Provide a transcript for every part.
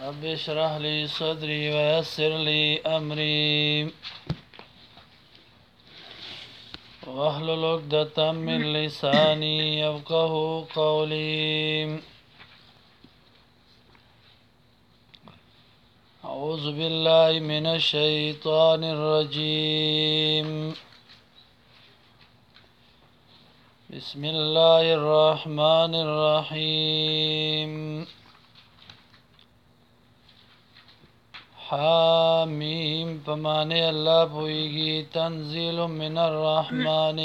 رب اشرح لي صدري ويسر لي أمري واحلل عقدة من لساني يفقه قولي. أعوذ بالله من الشيطان الرجيم. بسم الله الرحمن الرحيم. حامیم پمانے اللہ پوئیگی تنزیل من الرحمن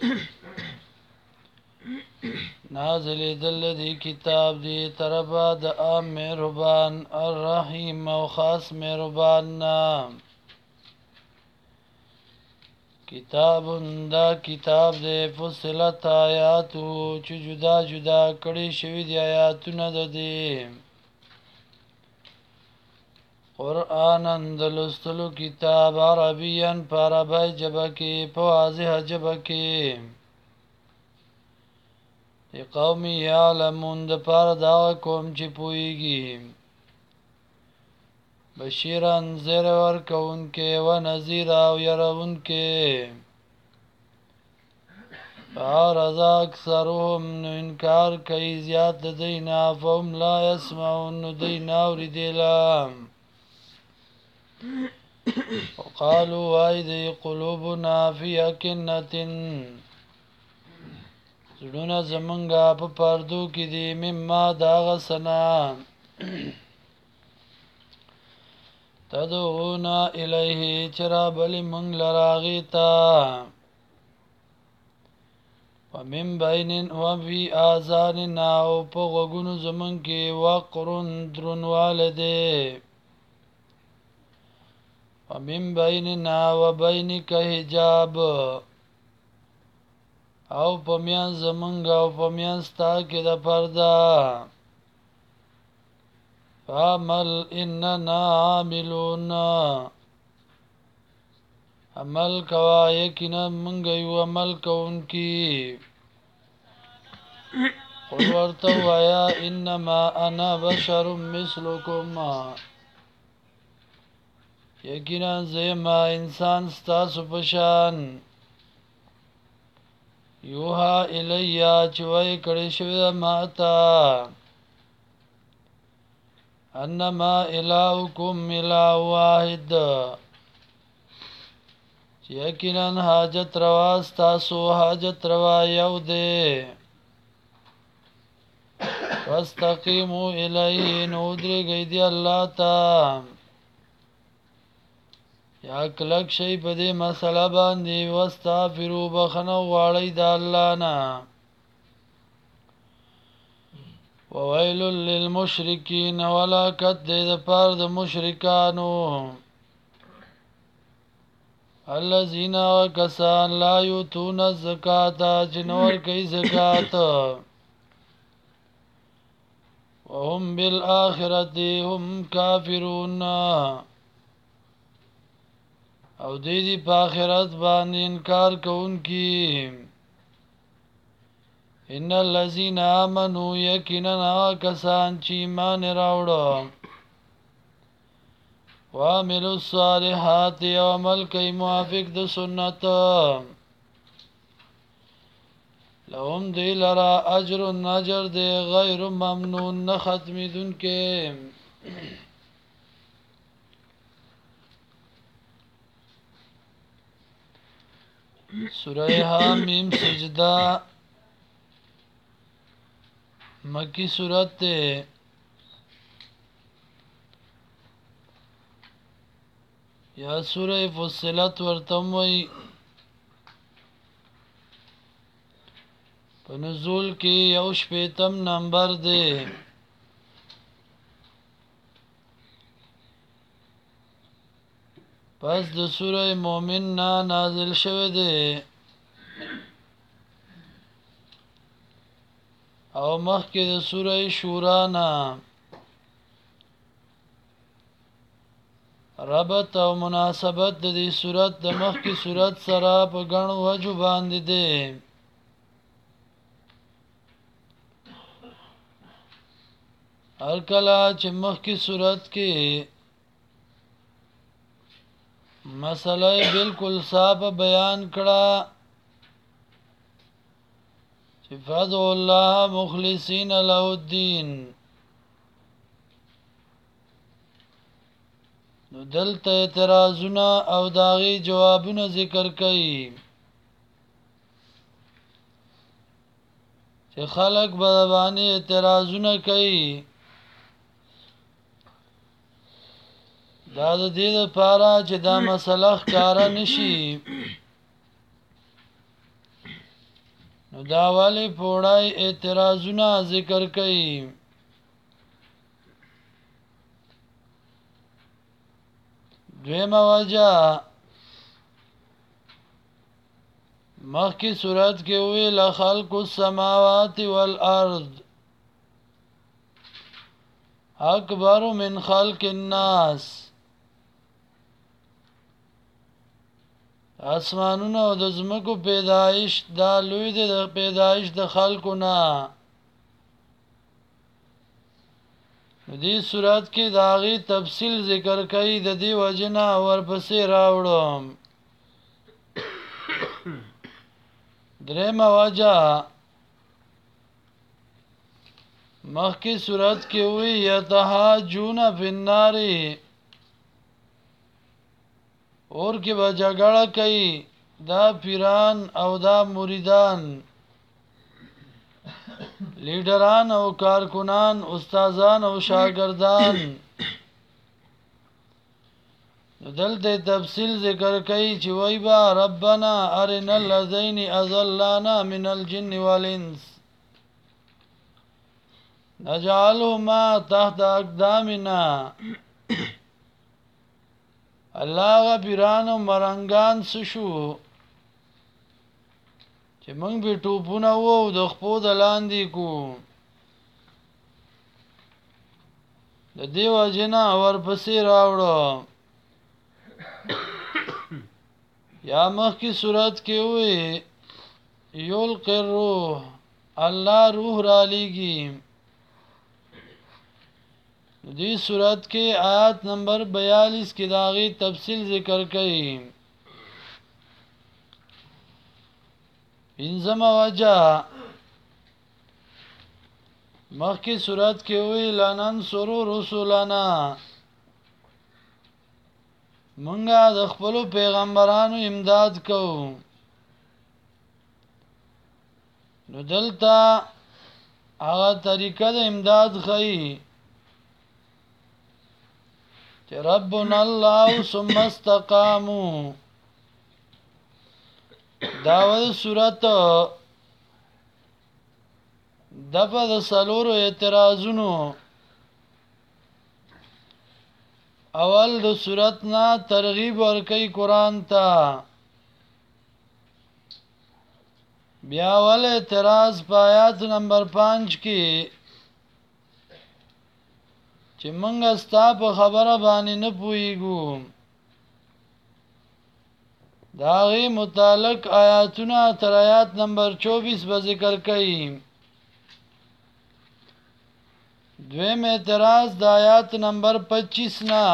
نازل دل دی کتاب دی طرفا دا عام مہربان الرحیم و خاص مہربان نام کتاب دا کتاب دے فصلت آیاتو چو جدا جدا کڑی شوی دی آیاتو نددی قرآن اندلستلو کتاب عربین پا عربی جبکی پا واضح جبکی دی قومی یعلمون دا پار دا قوم چی پوئیگی بشیران زیر ورکون کے و نظیر آو یرون کے فارضا اکثرهم نو انکار کئی زیاد دینا فهم لا یسمعون نو دینا وردیلام وقالوا وايدي قلوبنا في أكنة زړونه زمونږه په پردو کې دي مما داغه سنا تدعونا الیه چرا بلی مونږ لراغی تا ومن بین وفي آذاننا او په غوږونو زمونږ کې وقرن درنواله دی ومن بیننا وبینک حجاب او پمیان زمونږ او پمیان ستا کې د پرده فعمل اننا عاملون عمل کوا یقینا مونږ یو عمل کوونکی قل ورته وایا انما انا بشر مثلکم یقینا زما انسان ستاسو پشان یوها الیا چوئی کڑی شوی ماتا انما الہکم الہ واحد یقینا حاجت روا ستاسو حاجت روا یو دے واستقیمو الیہ نودری گئی دی اللہ تا یا کلک شی په دې مسله باندې واستغفروا بخنه غواړئ د الله نه وویل للمشرکین ولاکت دې د پاره د مشرکانو الذین کسان لا یؤتون الزکات چې نه ورکوي زکات وهم بالآخرة هم کافرون او دیدی پا آخرت باندې انکار کونکی ان الذین آمنوا یقینا کسان چې ایمان راوړو وعملوا الصالحات او عمل کوي موافق د سنت لهم دی لرا اجر دی غیر ممنون نه ختمیدونکې سورہ حامیم سجدہ مکی سورت تے یا سورہ فصلت ورتموئی پنزول کی یوش پیتم نمبر دے پس د سوره مومن نا نازل شوه دی او مخکې د سوره شورا نا ربط او مناسبت د دې سورت د مخکې سورت سره په غنو وجو باندې دی هر کله چې مخکې صورت کې مسله بالکل صاف بیان کړه چې فادعوا الله مخلصین له الدین، نو دلته اعتراضونه او داغي جوابونه ذکر کړي چې خلق به باندې اعتراضونه کوي. دا د دې لپاره چې دا مسله ښکاره نشي، نو دا والی پوړای اعتراضونه ذکر کړي. دویمه وجه مخکې صورت کې وی لخلق السماوات والارض اکبر من خلق الناس، اسمانونو او د زمکو پیدایش دا لوی دی د پیدایش د خلقو نه. دې صورت کې داغي تفصیل ذکر کړي، د دې وجنه ورپسې راوړم. درېمه وجه مخکې صورت کې وی یتهاجون فی النار، اور کې به جګړه کوي دا پیران او دا مریدان، لیډران او کارکنان، استادان او شاګردان. دلته تفصیل ذکر کوي چې وای با ربنا ارنا الذین اضلانا من الجن والانس نجعلهما تحت اقدامنا. الله غفران او مرنګان سشو چې موږ به ټوپونه وو د خپو د لاندې کو. د دیو جنا ورپسې راوړو. یا مخی صورت کې وی یلقی الروح، الله روح را لیږي. دې صورت کې آیات نمبر 42 کې داغي تفصیل ذکر کړي. پنځم وجه مخکې صورت کې وی لننصر رسولنا، منګه د خپل پیغمبرانو امداد کوو. نو دلته هغه طریقه د امداد خي چې ربنا الله ثم استقاموا. داول صورت دغه د سلورو اعتراضونو اول د صورت نه ترغیب ورکي قران ته، بیا ول اعتراض پایات نمبر 5 کې چې منګه ستا په خبره باندې نه پويګو. داغي متعلق آیاتونه تر آیات نمبر 24 به ذکر کړي. دویم اعتراض د آیات نمبر 25 نه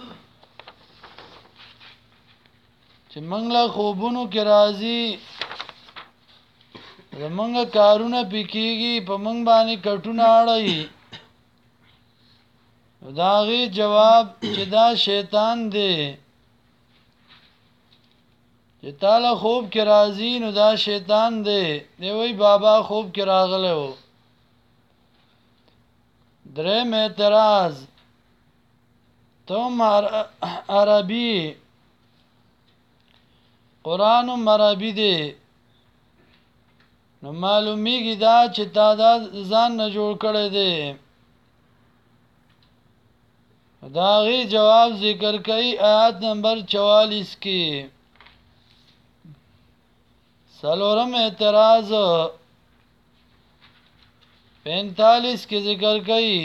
چې منګله خوبونو کې راځي زمونږه کارونه پکېږي په منګ باندې کټونه اړای. داغي جواب چې دا شیطان دی، چې تعالی خوب کې راځي نو دا شیطان دی. دی وی بابا خوب کې راغله و. دریم اعتراض تم عربی قرآن عربی دی، نو معلومیږي دا چې تا دا ځان نه جوړ کړی دی. داغي جواب ذکر کړي آیات نمبر 44 کې. سلورم اعتراض 45 کې ذکر کړي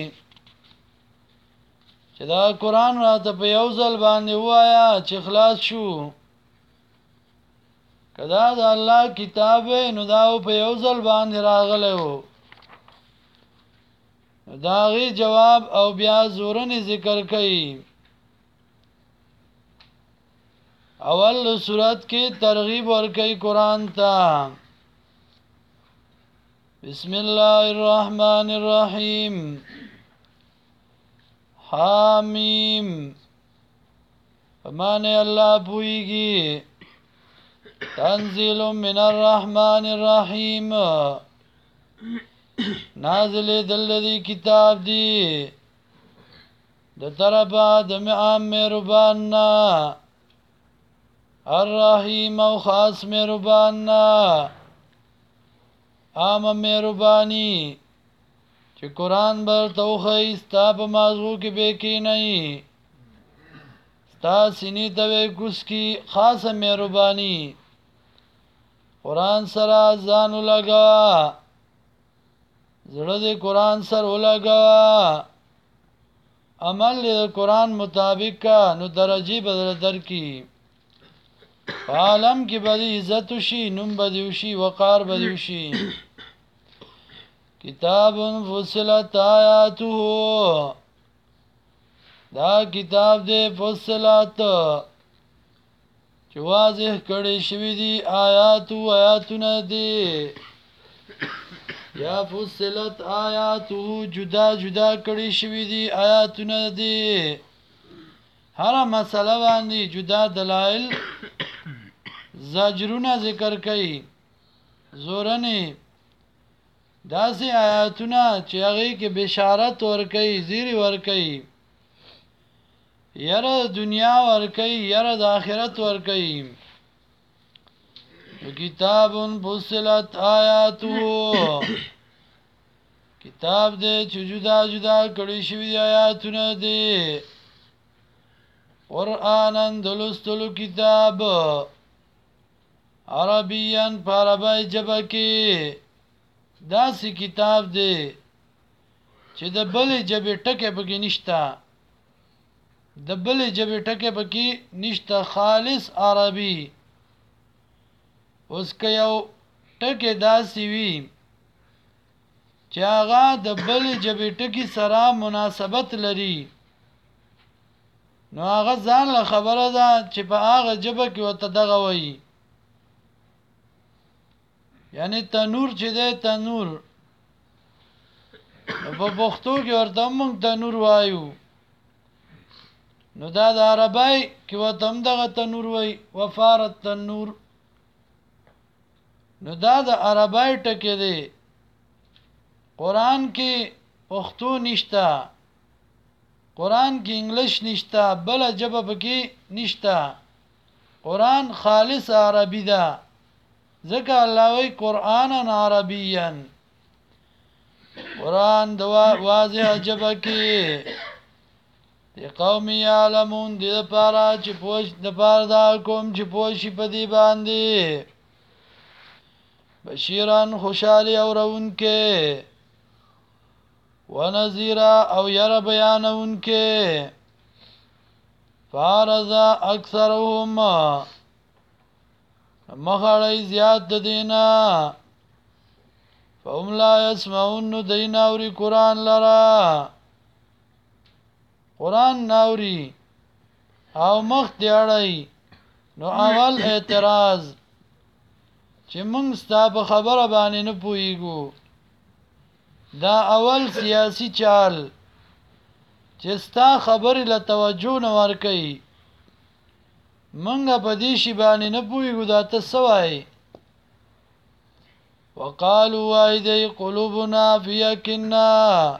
چې دا قرآن راته په یو ځل باندې وایا چې خلاص شو. کدا د الله کتاب نو دا په یو ځل باندې راغله و. داغي جواب او بیا زورن ذکر کئی. اول صورت کی ترغیب ورکی قرآن تا. بسم اللہ الرحمن الرحیم. حامیم فمانے اللہ پوئیگی. تنزیل من الرحمن الرحیم نازل دلدی کتاب دی د طرفا د عام مهرباننا الرحیم او خاص مهرباننا عام مهربانی چې قرآن بر توخی ستا په مازغو کې بیکی نئی ستا سینی توی کس کی خاص مهربانی قرآن سره ځان ولګوا زړه دې قرآن سره ولګوا عمل دې قرآن مطابق کا نو درجی بدل در کی عالم کی بدی عزت شي نوم بدی شي وقار بدی شي کتاب فصلت آیاته دا کتاب دې فصلت چې واضح کړي شوی دي آیاتونه دي یا فصلت آیاته جدا جدا کړي شوی دي آیاتونه دي هر مسله باندې جدا دلائل زجرونه ذکر کړي زورنی داسې آیاتونه چې هغه کې بشارت ور کوي زیری ور کوي یره دنیا ور کوي یره د آخرت ور کوي کتاب فصلت آیاته کتاب دې چې جدا جدا کړي شوی آیاتونه دي قرآنن دلستلو کتاب عربیان پاربای جبه کې داسې کتاب دی چې د بلې جبې ټکه پکې نشته د بلې جبې ټکه پکې نشته خالص عربي اوس که یو ټکه داسې وي چې هغه د بلې جبې ټکي سره مناسبت لري نو هغه ځان له خبره ده چې په هغه جبه کې ورته دغه وایي یعنی تنور چې ده تنور په پښتو کې ورته موږ تنور وایو نو دا د عربی کې ورته هم دغه تنور وایي وفارت تنور نو دا د عربی ټکی دی قرآن کې پښتو نشته قرآن کې انګلیش نشته بل ژبه پکې نشته قرآن خالص عربي ده ځکه الله وی قرآن عربيا قرآن دوا واضح ژبه کې د قوم یعلمون د پاره چې پوښ د پاره دا کوم چې پوښي په دی باندې بشیران خوشالي اورونکې ونذیرا او ير بیانونکې فارضا اکثرهم مخړی زیات د دینا فهم لا يسمعون دینا اوری قرآن لرا قرآن ناوری او مخ دیاړی نو اول اعتراض چې موږ ستا په خبره باندې نه پوهیږو دا اول سیاسی چال چې ستا خبرې له توجه نه ورکوي منګه په دې شی باندې نه پوهیږو دا ته څه وایې وقالوا وایدی قلوبنا فی اکننا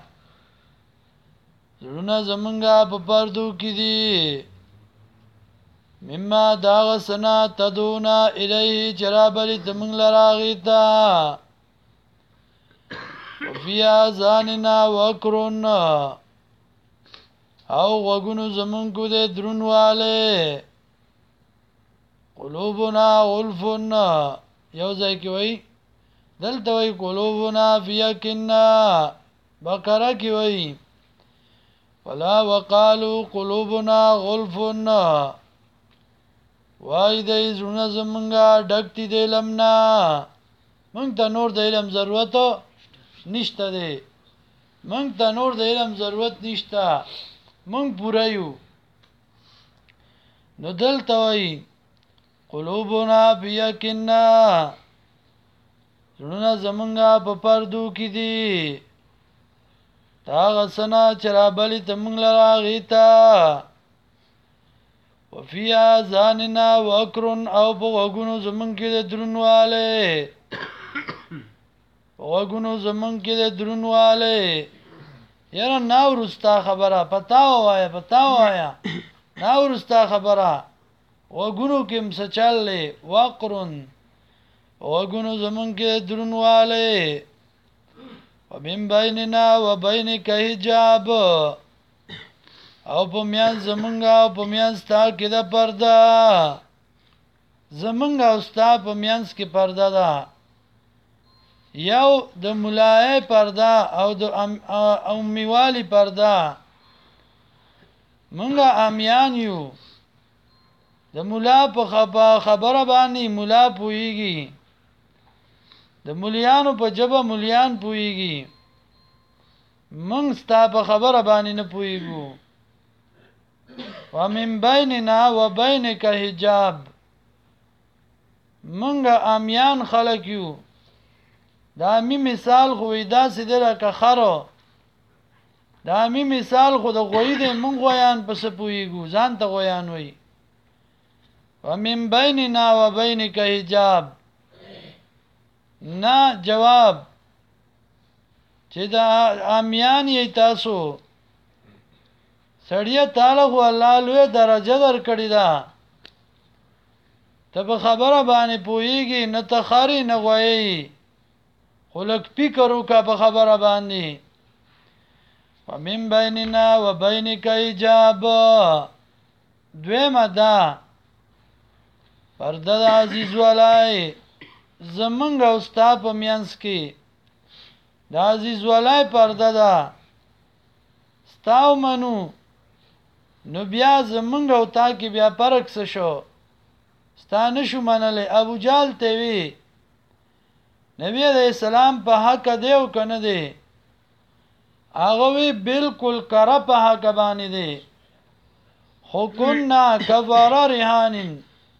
زړونه زمونږه په پردو کې دي مما داغ سنا تدونا الیه چرابلی تمنگ لراغی تا وفی آزاننا وکرون او غگونو زمونکو دے درون والے قلوبنا غلفن یو ځای کې وای دلته وای قلوبنا فی اکننا بقره کې وای ولا وقالو قلوبنا غلفن وای دې زونه زمونږه ډکتی د علمنا مونږ ته نور د علم ضرورت نشته دی منگ تا نور د علم ضرورت نشتا منگ پورا یو نو دلتا وی قلوبنا فی یقینا زړونه زمونږه په پردو کې دي تا غسنا چرابلی تمنګ لرا غیتا وفي آذاننا وقرن او په وګونو زمونږ کې د درنواله په وګونو زمونږ کې د درنواله یاره ناورستا خبره پتا وایا ناورستا خبره وګونو کې مسچلې وقرن وګونو زمونږ کې درنواله ومن بیننا وبینک حجاب او په میان زمونږه او په میان ستا کې د پرده زمونږه او ستا په میانس کې پرده ده یو د ملای پرده او د امیوالی پرده مونږه امیان یو د مولا په خبره باندې مولا پوهیږي د مولیانو په جبه مولیان پوهیږي مونږ ستا په خبره باندې نه پوهیږو ومن بیننا وبینک حجاب مونږه امیان خلق یو دا می مثال خو دا سیدره که خرو دا می مثال خو د غوی د مونږ غویان پس پوهیږو ځان ته غویان وی ومن بیننا وبینک حجاب نه جواب چې دا امیان یې تاسو سړی تعالی خو الله لوی درجه در کړی دا ته په خبره باندې پوهیږي نه تخاری نه غوي خلق فکر وکړه په خبره باندې ومن بیننا وبینک حجاب دویمه دا پرده د عزیز ولای زمونږ او ستا په میانس کې د عزیز ولای پرده ده ستاو منو نو بیا زمونږ او تا کې بیا فرق څه شو ستا نشو منلی ابو جال ته وی نبی علیہ السلام په حق دی او کنه دی هغه وی بالکل کرا په حق باندې دی خو کنا کبار ریحانین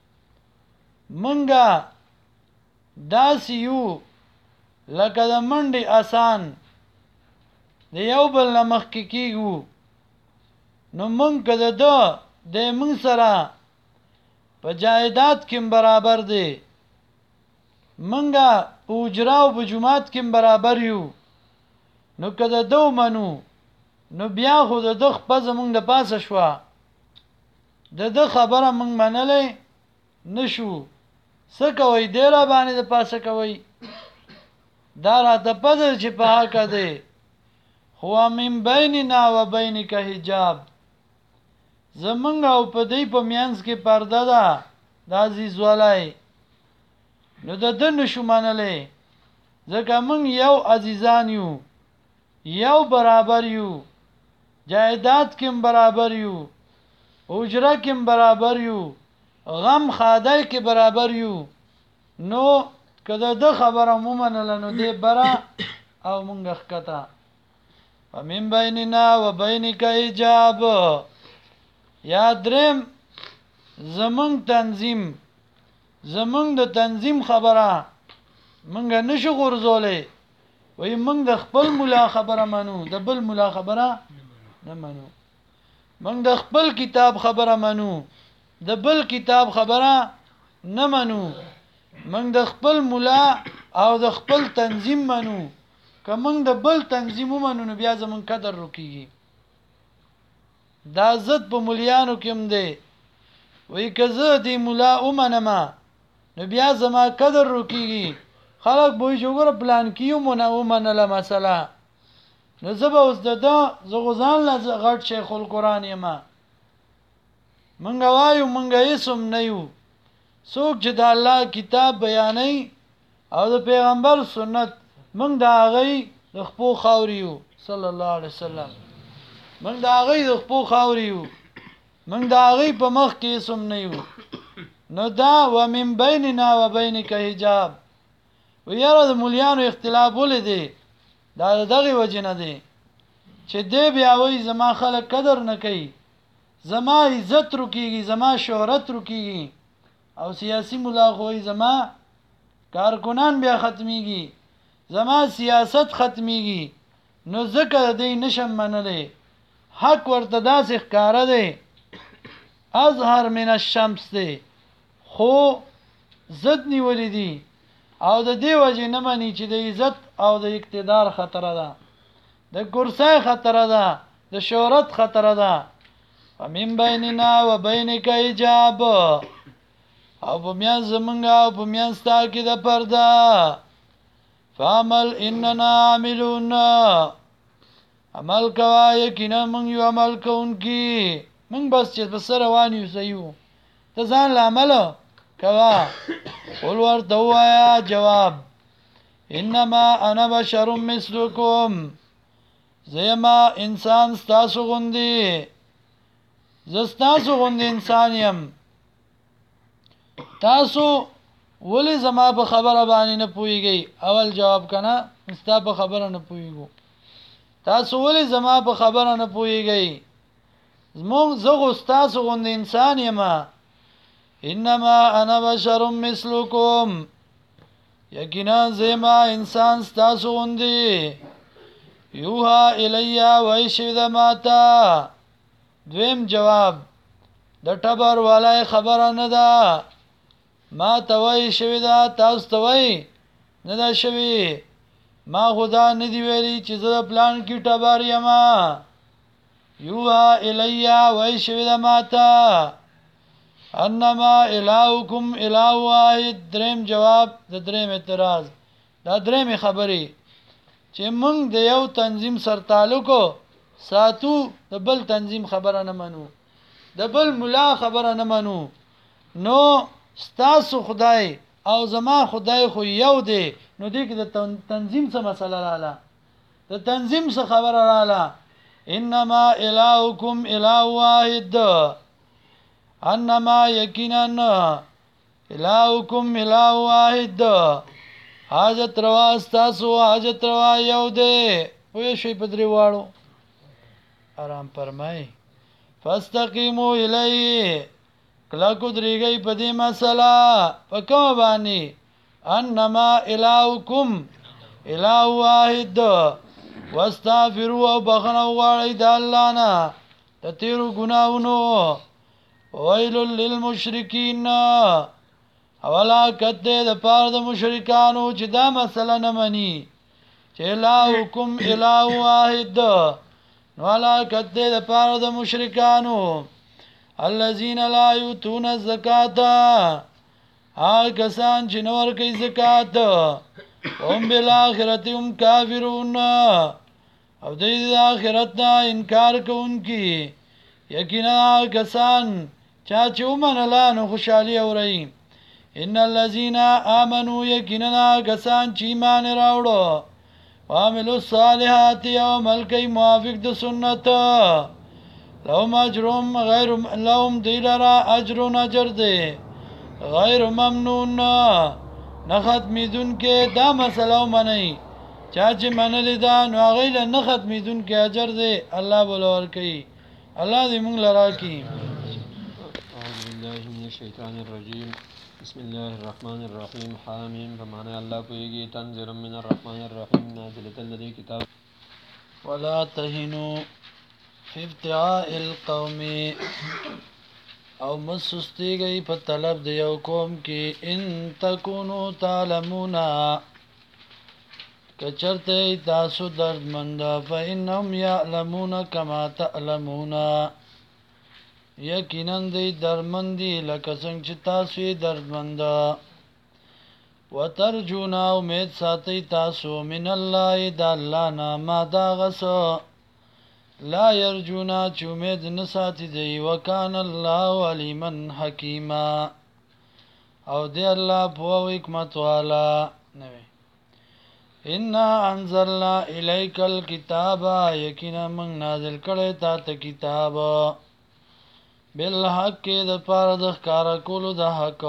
منګه داسیو لکه د منډي آسان د یو بل نمخ کې کیږو نو مونږ کده د مونږ سره په جایداد کې برابر دی مونږه په اجرا او په جماعت کې برابر یو نو کده دو منو نو بیا خو د خپل زمونږ د پاسه شو د خبره مونږ منلې نشو سکه وای ډیر باندې د پاسه کوي دا راته پدې چې په حق ده هو من بیننا و بینک حجاب زمونږ او په دې په میانس کې پرده ده د عزیز ولای نو د نشو منلې ځکه مونږ یو عزیزان یو یو برابر یو جایداد کې برابر یو اجره کې برابر یو غم خادای کې برابر یو نو کله د خبره مومنه نو دې برا او مونږ ښکتا ومن بیننا وبینک حجاب یا درم زمونږ تنظیم زمونږ د تنظیم خبره مونږ نشو غرزولې وای مونږ د خپل مولا خبره منو د بل مولا خبره نه منو مونږ د خپل کتاب خبره منو د بل کتاب خبره نه منو مونږ د خپل مولا او د خپل تنظیم منو که مونږ د بل تنظیم منو نو بیا زمون قدر رکیږي دا عزت په مولیانو کې هم دی وای که زه دی مولا اومنما نو بیا زما قدر رکیږي خلک به جوړ پلان کیو مونږ اومنله مثلا نو زبا اوس ددا زغزان لا غټ شیخ القرآن یما منګ وایو منګ اسم نه یو څوک چې د الله کتاب بیانې او د پیغمبر سنت منګ دا غي د خپل خاوريو صلی الله علیه وسلم منګ دا غي د خپل خاوريو منګ دا غي په مخ کې اسم نه یو نو دا ومن بیننا وبینک حجاب ویاره د مولیانو اختلاف ولې دی دا دغه وجه نه دی چې دې بیا وای زما خلک قدر نه کوي زما عزت رکیږي زما شهرت رکیږي او سیاسی مولا خوې زما کارکنان بیا ختميږي زما سیاست ختميږي نو ذکر دې نشم منلې حق ورته داسې ښکارا دی ازهر من الشمس دی خو زد نیولې دي او د دې وجه نه مانی چې د عزت او د اقتدار خطر ده د کرسي خطر ده د شهرت خطر ده ومن بیننا و بینک حجاب او په میان زمونږه او په میان ستا کې د پرده فعمل اننا عاملون عمل کوا یقینا موږ یو عمل کوونکی موږ بس چې بس روان یو سيو ته ځان عمل کوا قول ورته وایا جواب انما انا بشر مثلکم زما انسان ستاسو غوندي زستاسو غوندي انسان يم تاسو ولی زما په خبره باندې نه پويږئ اول جواب کنا مستا په خبره نه پويګو تاسو ولی زما په خبره نه پويږئ زغ تاسو غوندي انسان یم انما انا بشر مثلکم یقینا زما انسان تاسو غوندي یوها الیا وایشد ماتا دویم جواب د ټبر والای خبره نه ده ما توي شوی دا تاسو توي نه دا شوی ما خدا نه دی ویلي چې زه پلان کې ټبر یم یوها الیا وایشد ماتا انما الهکم اله واحد دریم جواب د دریم اعتراض دا دریم خبري چې موږ د یو تنظیم سره تعلق ساتو د بل تنظیم خبره نه منو د بل مولا خبره نه منو نو ستاسو خدای او زما خدای خو یو دی نو دې کې د تنظیم څه مسله رااله د تنظیم څه خبره رااله انما الهکم اله واحد انما یقینا الهکم اله واحد حاجت روا ستاسو حاجت روا یو دی وې شي پدری واړو آرام فرمای فاستقیموا الیه کلا کو درېږي په دې مسله په کوم باندې انما الهکم اله واحد واستغفروا وبخنوا غواړئ د الله نه د تیرو ګناونو ویل للمشرکین اولا کته د پاره د مشرکانو چې دا مسله نه مني چې الهکم اله واحد ولا کته د پاره د مشرکانو الذين لا يؤتون الزکات هغه سان چې نور کوي زکات هم بالآخرت هم کافرون او د آخرت نه انکار کوونکی یقینا کسان چې ومنله نو خوشحالي اوري ان الذين امنوا یقینا کسان چې ایمان راوړو وعملوا الصالحات او ملکی موافق د سنت لهم اجرهم غیر لهم دیلرا اجر اجر دی غیر ممنون نه ختمیدون کې دا مسله منئ چا چې منلی دا نو غیل نه ختمیدون کې اجر دی الله بولور کوي الله دې موږ لرا کی اعوذ بالله من الشیطان الرجیم بسم الله الرحمن الرحیم حامیم بمعنی الله کویږي تنزيل من الرحمن الرحیم نازل الذی کتاب ولا تهنوا فی ابتغاء القوم او مسستیږي په طلب د یو قوم کې ان تکونو تعلمون کچرته تاسو دردمند فإنهم يعلمون كما تعلمون یقینا دی درمندی لکه څنګه چې تاسو دردمند وترجون امید ساتي تاسو من الله د الله نه ما دا غسو لا يرجونا چې امید نه ساتي دی وکان الله علیما حکیما او دی الله په حکمت والا نه ان انزلنا الیک الكتاب یقینا من نازل کړه تا ته کتاب بالحق د پاره د ښکار کولو د حق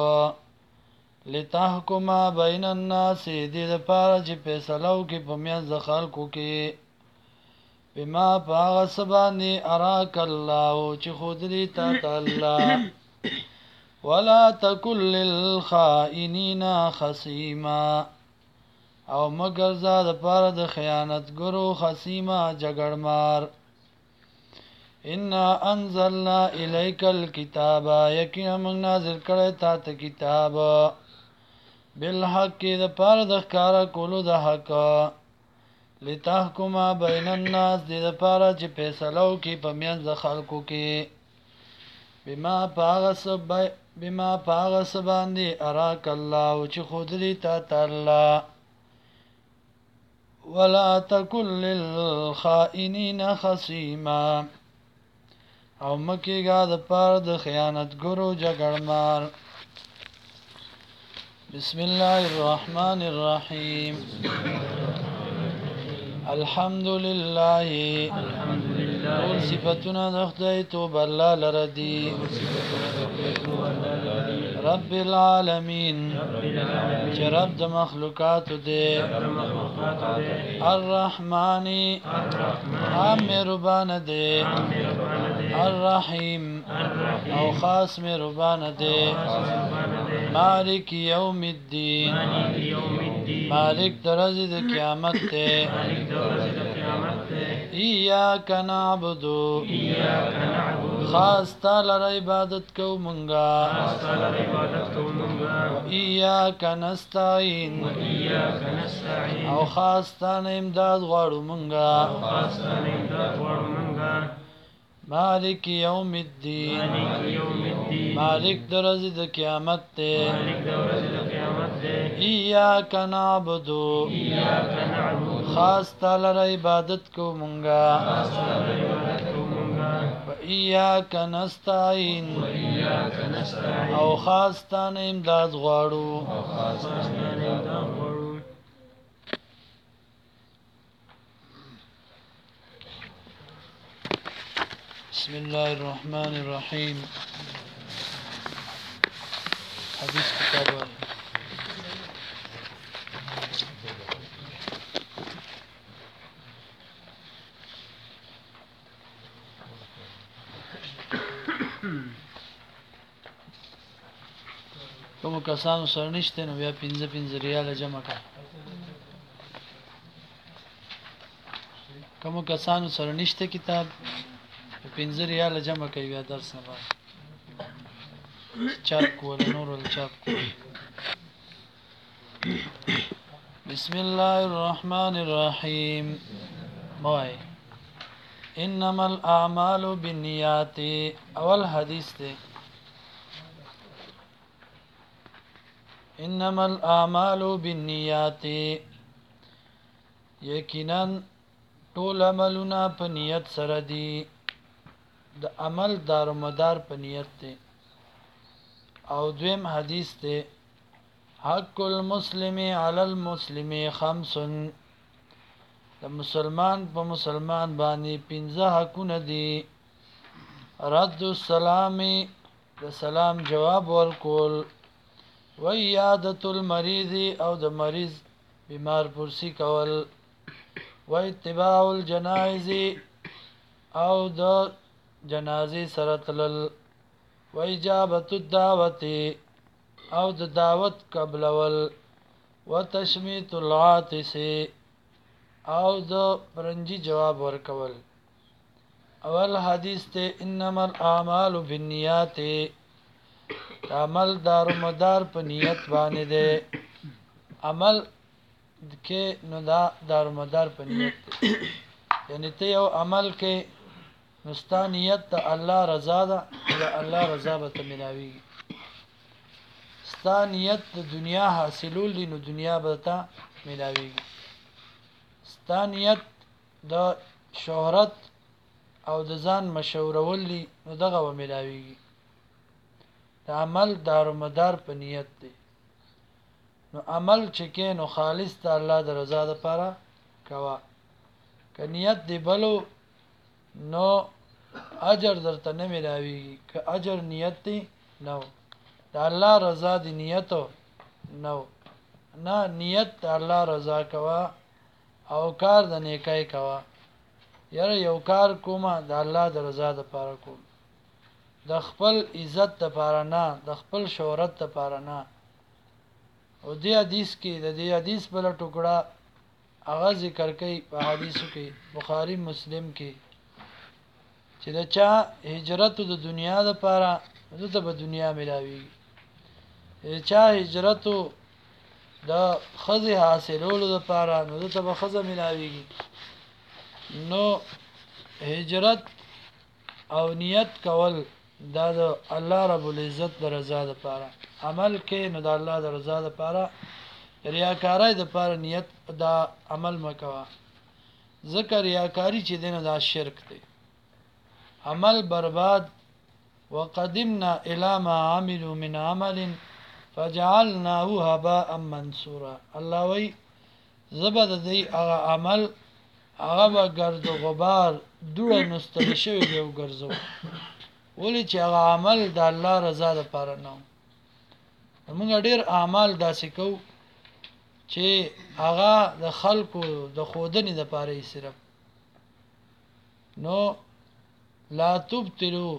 لتحکم بین الناس د پاره چې فیصلو کې په میاں د خلکو کې بما پاغ سبانی اراک الله چې خودلی تا الله ولا تکل للخائنین خصیما او مگر زاد پار د خیانتګرو خصیما جګړمار ان انزلنا الیک الكتاب یقینا موږ نازل کړی تا ته کتاب بالحق د پار د ښکارا کولو د حق لتحکم بین الناس د پاره چې فیصلو کې په میانځ خلکو کې بما پاغس باندې اراک الله چې خودلی تا الله ولا تکل للخائنین خصیما او مکیگا د پار د خیانتګرو جګړمار بسم الله الرحمن الرحیم الحمد لله ټول صفاتونه د خدای توب الله لردي رب العالمین چې رب د مخلوقات دی الرحمن مهربان دی الرحیم او خاص مهربان دی مالک یوم الدین مالک درځي د قیامت ته ایاک نعبد خاص تعالی عبادت کو مونږه ایاک نستعين او خاص تعالی امداد غواړو مونږه مالک یوم الدین مالک درځي د قیامت ته ایاک نعبد خاص تعالی عبادت کو مونږه و ایاک نستعين او خاص تعالی امداد غواړو بسم الله الرحمن الرحیم حدیث کتاب کوم کسانو سره نشته نو بیا 15 ریال جمع کړه کوم کسانو سره نشته کتاب 15 ریال جمع کوي بیا درس نه بعد چاپ کول نور ول چاپ بسم الله الرحمن الرحیم موای انما الاعمال بالنیات اول حدیث ته انما الاعمال بالنیات یقینا ټول عملونه په نیت سره دي د عمل دارومدار په نیت ته او دویم حدیث ته حق المسلم علی المسلم خمس د مسلمان په مسلمان باندې 15 حقونه دي رد السلام د سلام جواب ورکول و عیادت المریض او د مریض بیمار پرسی کول و اتباع الجنائز او د جنازه سره تلل و اجابت الدعوت او د دعوت قبلول و تشمیت العاطس او د پرنجي جواب ورکول اول حدیث ته انما الاعمال بالنیات عمل دارومدار په نیت باندې ده عمل کې نو دا دارومدار په نیت یعنی ته یو عمل کې نستا نیت ته الله رضا ده د الله رضا به ته ملاويږي ستا نیت د دنیا حاصلول دي نو دنیا به ته ملاويږي ستا نیت د شهرت او د ځان مشورول دي نو دغه به ملاويږي د عمل دارومدار په نیت دی نو عمل چې کې نو خالص ته الله د رضا لپاره کوا که نیت دی بلو نو اجر درته نه ملاويږي که اجر نیت دی نو د الله رضا دی نیتو نو نه نیت د الله رضا کوا او کار د نیکای کوا یاره یو کار کومه د الله د رضا لپاره کوم، د خپل عزت لپاره نه، د خپل شهرت لپاره نه. او دې حدیث کې د دې حدیث بل ټوکړه هغه ذکر کوي په حدیثو کې بخاری مسلم کې چې دا چا هجرت د دنیا لپاره دته په دنیا ملاوي، چا هجرت د خزه حاصلولو لپاره نو دته په خزه ملاويږي. نو هجرت او نیت کول دا د الله رب العزت د رضا لپاره عمل کې، نو د الله د رضا لپاره ریاکاری د لپاره نیت دا عمل مکوا. ذکر ریاکاری چې دینه دا شرک دی، عمل برباد. وقدمنا الى ما عملوا من عمل فجعلناه هباء منثورا. الله وی زبد دی هغه عمل هغه به ګرد و غبار دوړه نستل شوی دی او ګرځو، ولی چې هغه عمل د الله رضا لپاره نه. موږ ډیر اعمال داسې کوو چې هغه د خلکو د خودنې لپاره یې صرف. نو لا تبتلوا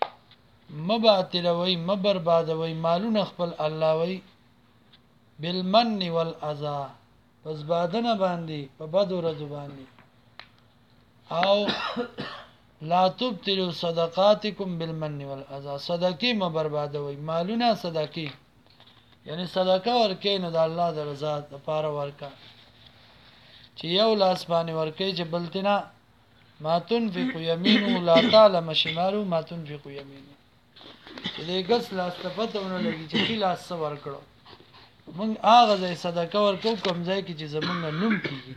مباطلوي مبربادوي مالونه خپل الله وی بالمن والاذى، پس بادنه باندې په بد ورځ باندې. او لا تبتلوا صدقاتكم بالمن والاذى، صدقې مبربادوي مالونه صدقې، یعنی صدقه ورکې نو د الله د رضا لپاره ورکا. چې یو لاس باندې ورکې چې بلتنا ما تنفق يمينه لا تعلم شماله ما تنفق يمينه، چې دې ګس لاس ته پتهونه لګي چې کی لاس څه ورکړو. مونږ هغه ځای صدقه ورکو کوم ځای کې چې زمونږ نوم کیږي.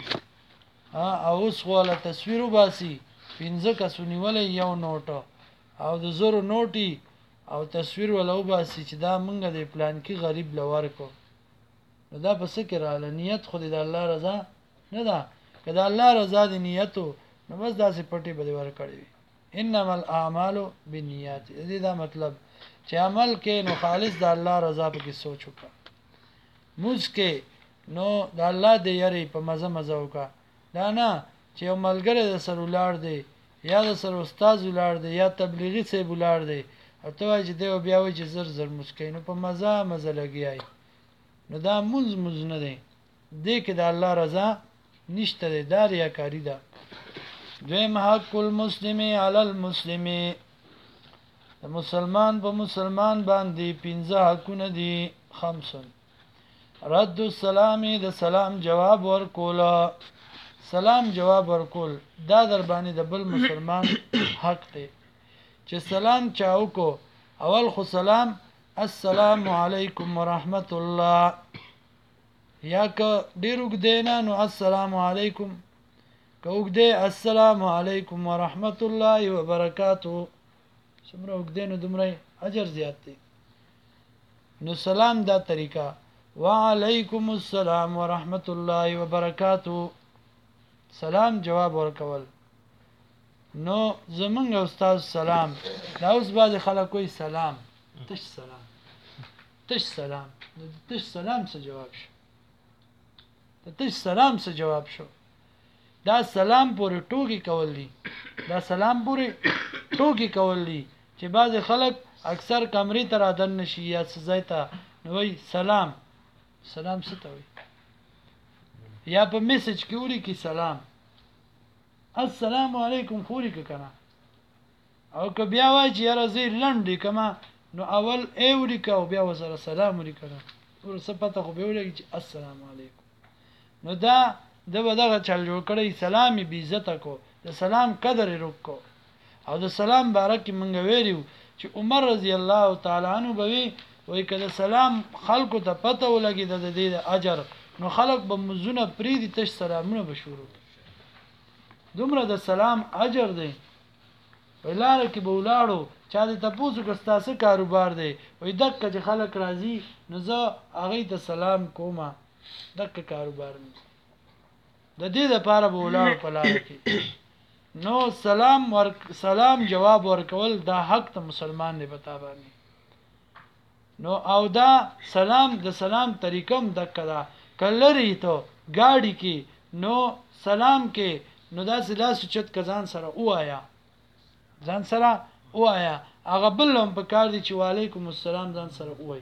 او اوس ولا تصویر وباسي 15 کسونی ولې یو نوټه او د زورو نوټي او تصویر ولا وباسي چې دا مونږ د پلان کې غریب لور کو. نو دا پس کې رااله نیت خو د الله رضا نه ده، کله الله رضا دی نیتو نو بس داسې پټي به ورکړي. انما الاعمال بالنیات، دې دا مطلب چې عمل کې نو خالص د الله رضا په کې سوچ وکړه. موږ کې نو د الله دې یری په مزه مزه وکړه، دا نه چې یو ملګری د سر ولار دی یا د سر استاد ولار دی یا تبلیغي څه ولار دی او ته وايي چې دی بیا وایي چې زر زر مسکینو په مزه مزه لګیای، نو دا مز نه دی. دې کې د الله رضا نشته دی، دا ریاکاری ده. دویم حق المسلم علی المسلم، د مسلمان په مسلمان باندې 15 حقونه دي. 5 رد السلام، د سلام جواب ورکول، سلام جواب ورکول دا در باندې د بل مسلمان حق دی. چې سلام چاو کو اول خو سلام السلام علیکم ورحمت الله، یا که ډیر وګدینا نو السلام علیکم، که وګدی السلام علیکم ورحمت الله وبرکاتہ، څومره وګدینو دومره اجر زیات دی. نو سلام دا طریقہ وعلیکم السلام ورحمت الله وبرکاتہ، سلام جواب ورکول. نو زمونږ استاد سلام دا اوس بعض خلک کوئی سلام تش سلام تش سلام، تش سلام څه جواب شو؟ تش سلام څه جواب شو؟ دا سلام پورې ټوکی کول دي، دا سلام پورې ټوکی کول دي چې بعض خلک اکثر کمرې ته رادن نشي یا ځای ته نو وای سلام، سلام څه ته وای؟ یا په میسج کې وری کی سلام السلام علیکم خوري کنه، او که بیا وای چې یاره زی لنډی کما نو اول ایوري کا او بیا وسره سلام وری کنه ور څه پته خو به وری چې السلام علیکم. نو دا دغه چل جوړ کړی سلامي بی عزت کو، د سلام قدر وکړو. او د سلام بارک منګ ویریو چې عمر رضی الله تعالی عنہ بوي وای کله سلام خلکو ته پته ولګي د دې اجر نو خلک به مزونه پری دي تش سلامونه بشورو، دومره د سلام اجر دی. ولاره کې بولاړو چا دې تاسو کو ستاسو کاروبار دی وای دک چې خلک راضي نو زه هغه ته سلام کومه دک کاروبار می د دې لپاره بولاړو په لار کې. نو سلام جواب ورکول دا حق ته مسلمان نه پتا باندې. نو او دا سلام د سلام طریقم دک دا کلری ته گاڑی کې نو سلام کې نو دا لاس چت کزان سره وایا ځان سره وایا هغه بل هم په کار دي چې وعلیکم السلام ځان سره وای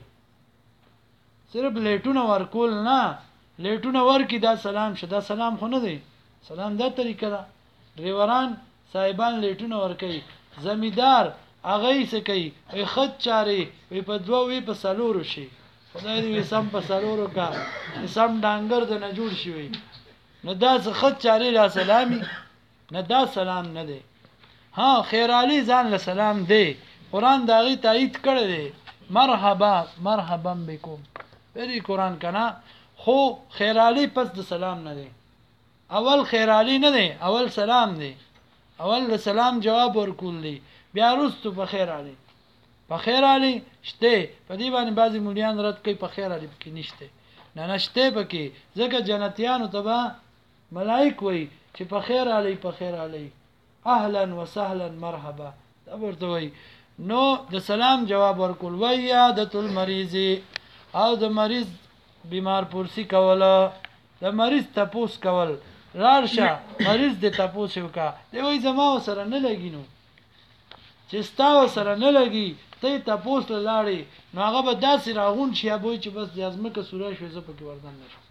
صرف لیټونه ورکول نه لیټونه ورکی دا سلام شدا سلام خو نه دی سلام دا طریقه ده ډریوران صاحبان لیټونه ورکي زمیدار هغه یې سکی وي خط چاري وي په دوه وي په سالورو شي خدای دې سم په سالورو کا سم ډانګر د نه جوړ شي وي نه دا خط چاري را سلامي نه دا سلام نه دی ها خیر علی ځان له سلام دی قران داغي تایید کړی دی مرحبا مرحبا بكم بری قران کنا خو خیر علی پس د سلام نه دی اول خیر علی نه دی اول سلام دی اول د سلام جواب ورکول دی بیا وروسته په خیر علی په خیر علی شته په دې باندې بعضی مولیان رد کوي په خیر علی کې نشته نه نشته پکې ځکه جنتیانو تبا ملائک وای چې په خیر علی په خیر علی اهلا وسهلا مرحبا دا ورته وای نو د سلام جواب ورکول وای عادت المریض او د مریض بیمار پرسی کوله د مریض تپوس کول رارشه مریض د تپوس وکا دی وای زما سره نه لګینو چې ستا سره نه لګي ته تپوس لاړې نو هغه به داسې راغون شي ابوي چې بس د ازمکه سوره شوي زه پکې وردان نشم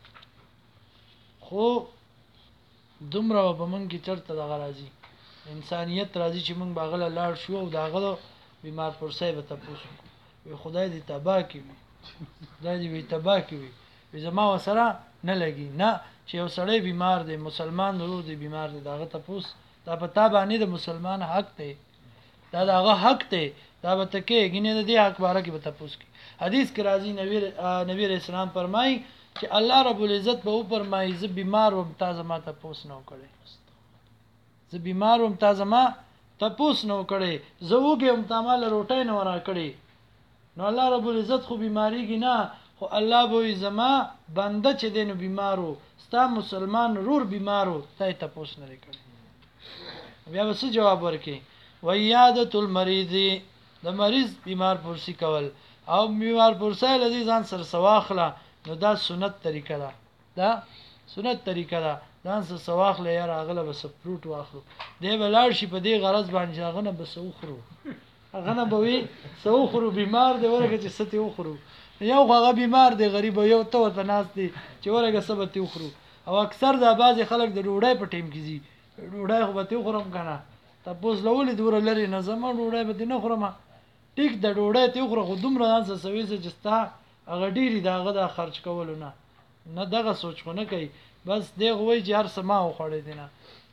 خو دومره په من کې چرته دغه راځي انسانیت راځي چې موږ باغله لاړ شو او داغه بیمار پرسای به تپوس وي خدای دې تبا کوي خدای دې وي تبا کوي زما سره نه لګي نه چې یو سړی بیمار دی مسلمان ورور دی بیمار دی داغه تپوس دا په تا باندې د مسلمان حق دی دا داغه حق دی دا به تکي غینې د دې حق باره کې به تپوس کی حدیث کې راځي نبی رسول الله فرمایي چې الله رب العزت به فرمایي ز بیمار او تازه ما تپوس نه کړي ز بیمار او تازه ما تپوس نه کړي زه وګم تامل روټۍ نه ورا کړي نو الله رب العزت خو بیماری کې نه خو الله به زما بنده چې دینو بیمارو ستا مسلمان رور بیمارو ته تپوس نه کړي بیا به څه جواب ورکړي ویادت المریض د مریض بیمار پرسی کول او بیمار پرسای لذي ځان سره سواخله نو دا سنت طریقه ده دا سنت طریقه ده ځان سره سواخله یا راغله بس فروټ واخلو دی بلار شي په دې غرض باندې هغه نه بس وخرو هغه نه بوي سوخرو بیمار دی ورګه چې ستې وخرو یو هغه بیمار دی غریب یو ته ورته ناس دی چې ورګه سبت وخرو او اکثر د باز خلک د ډوډۍ په ټیم کې زی ډوډۍ خو به ته خورم کنه تاسو لولې دور لري نه زما ډوډۍ به نه خورم ټیک د ډوډۍ ته خو دومره ځان سوي چې جستا هغه ډیری داغه د خرج کولو نه دغه سوچ خو نه کوي بس دی غوي چې هر سما خوړې دي نه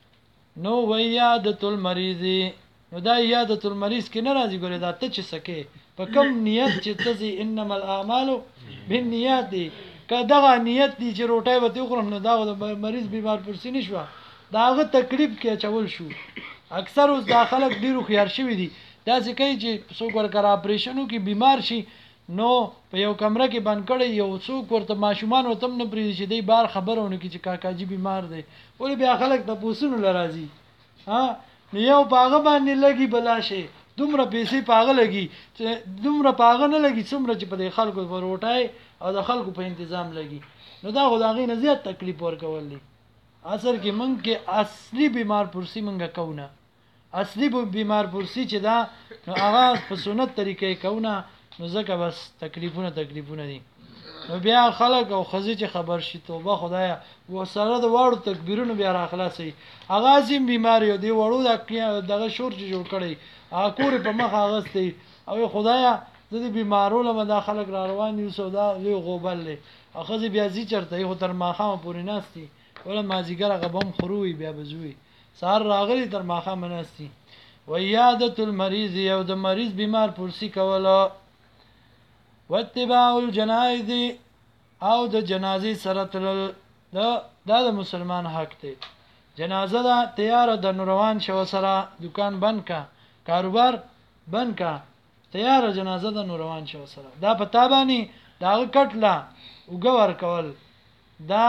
نو ویادت المریض نو دا یادت المریض کې نه راځي ګوره دا ته چې سکه په کم نیت چې تزي انما الاعمال بالنیات که دغه نیت دي چې روټي وته خورم نه دا د مریض بیمار پرسی نشو داغه تکلیف کې چول شو اکثر اوس داخله ډیرو خيار شوی دي دا ځکه چې څوک ورکر اپریشنو کې بیمار شي نو په یو کمره کې بند کړي یو څوک ورته ماشومان وتم نه پریږي چې دی بار خبرونه کې چې کاکاجي بیمار دی ولې بیا خلک د پوسونو لراځي ها نو یو پاغه باندې لګي بلاشه دومره پیسې پاغه لګي چې دومره پاغه نه لګي څومره چې په دې خلکو وروټای او د خلکو په تنظیم لګي نو دا خدای نه زیات تکلیف ورکول دي اثر کې مونږ کې اصلي بیمار پرسی مونږه کوونه اصلي بیمار پرسی چې دا نو هغه په سنت طریقې کوونه نو ځکه بس تکلیفونه دي نو بیا خلک او خزي چې خبر شي توبه خدایا و سره د واړو تکبیرونو بیا را خلاصي هغه زم بیماری دی وړو دغه شور چې جوړ کړي هغه کور په مخ اغستې او خدایا د دې بیمارو له مداخله را روان یو سودا لوی غوبل له اخزي بیا زی چرته یو تر ماخه پورې ناشتي ولا مازیګر غبم خروي بیا بزوي سار راغلی تر ماخه مناستی ویادت المریض یو د مریض بیمار پرسی کوله واتباع الجنائز او د جنازې سره تلل دا د مسلمان حق دی جنازه دا تیار د روان شو سره دکان بند کا کاروبار بند کا تیار جنازه د روان شو سره دا پتا باندې دا کټلا وګور کول دا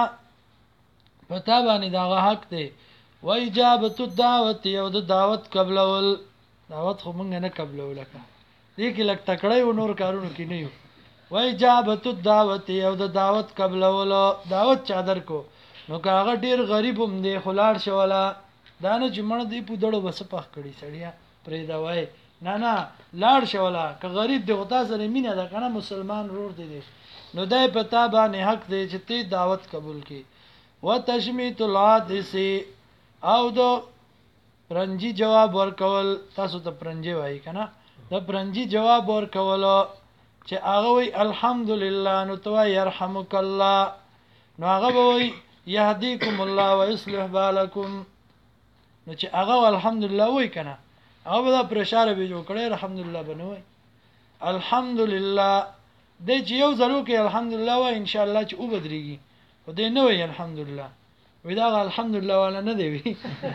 پتا باندې دا حق دی و اجابت الدعوت یو د دعوت قبلول دعوت خو مونږ نه قبلول لکه دې کې لک تکړه و نور کارونو کې نه یو و اجابت الدعوت یو د دعوت قبلول دعوت چادر کو نو کاغه ډیر غریب هم دی خلاړ شولا دا نه چې مړ دی په دړو بس پخ کړي سړیا پرې دا وای نه لاړ شولا که غریب دی غتا سره مینه ده کنه مسلمان رور دی نو دای پتا باندې حق دی چې تی دعوت قبول کی وتشمیت العادس او دو پرنجي جواب ورکول تاسو ته پرنجي وای کنه د پرنجي جواب ورکول چې هغه وی الحمدلله نو تو يرحمک الله نو هغه وی يهديكم الله ويصلح بالكم نو چې هغه الحمدلله وای کنه هغه دا پرشاره به جوړ کړي الحمدلله بنوي الحمدلله د چې یو زرو کې الحمدلله وای ان شاء الله چې او بدريږي خو دې نه وای الحمدلله وی دا الحمدلله ولا نه دی وی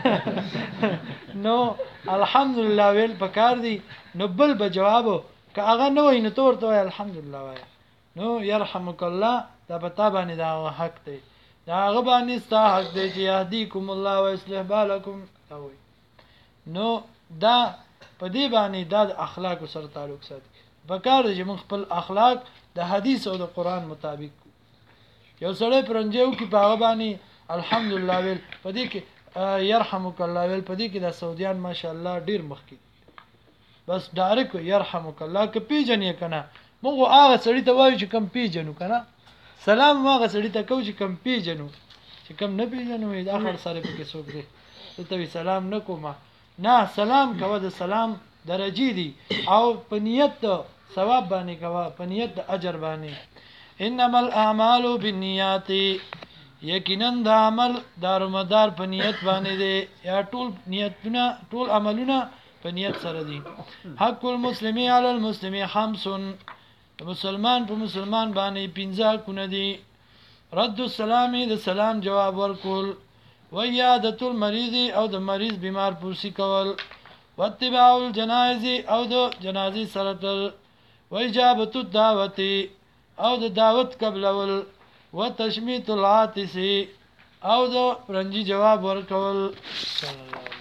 نو الحمدلله ویل پکار دی نو بل به جوابو که هغه نه وای نو تور ته الحمدلله وای نو يرحمک الله دا پتا باندې دا حق دی دا هغه باندې ستا حق دی چې يهديكم الله ويصلح بالكم وای نو دا په دې باندې دا د اخلاق سره تعلق ساتي پکار دی چې موږ خپل اخلاق د حدیث او د قران مطابق یو سړی پرنجو کې په هغه باندې الحمدلله ویل پدې کې يرحمک الله ویل پدې کې د سعودیان ماشاءالله ډیر مخکې بس ډایرک يرحمک الله که پیجنې کنه موږ هغه سړی ته وایو چې کم پیجنو کنه سلام هغه سړی ته کو چې کم پیجنو چې کم نه پیجنو دا اخر سره پکې څوک دی ته سلام نکوما نه سلام کوه د سلام درجه دي او په نیت ثواب باندې کوه په نیت د اجر باندې انما الاعمال بالنیات یقینا د عمل دارومدار په نیت باندې دی یا ټول نیتونه ټول عملونه په نیت سره دي حق المسلم علی المسلم خمس مسلمان په مسلمان باندې 15 کونه دي رد السلام د سلام جواب ورکول ویادت المریض او د مریض بیمار پوسی کول واتباع الجنائز او د جنازې سره تل واجابت الدعوت او د دعوت قبلول وتشمیت العاطس او د پرنجي جواب ورکول صلی الله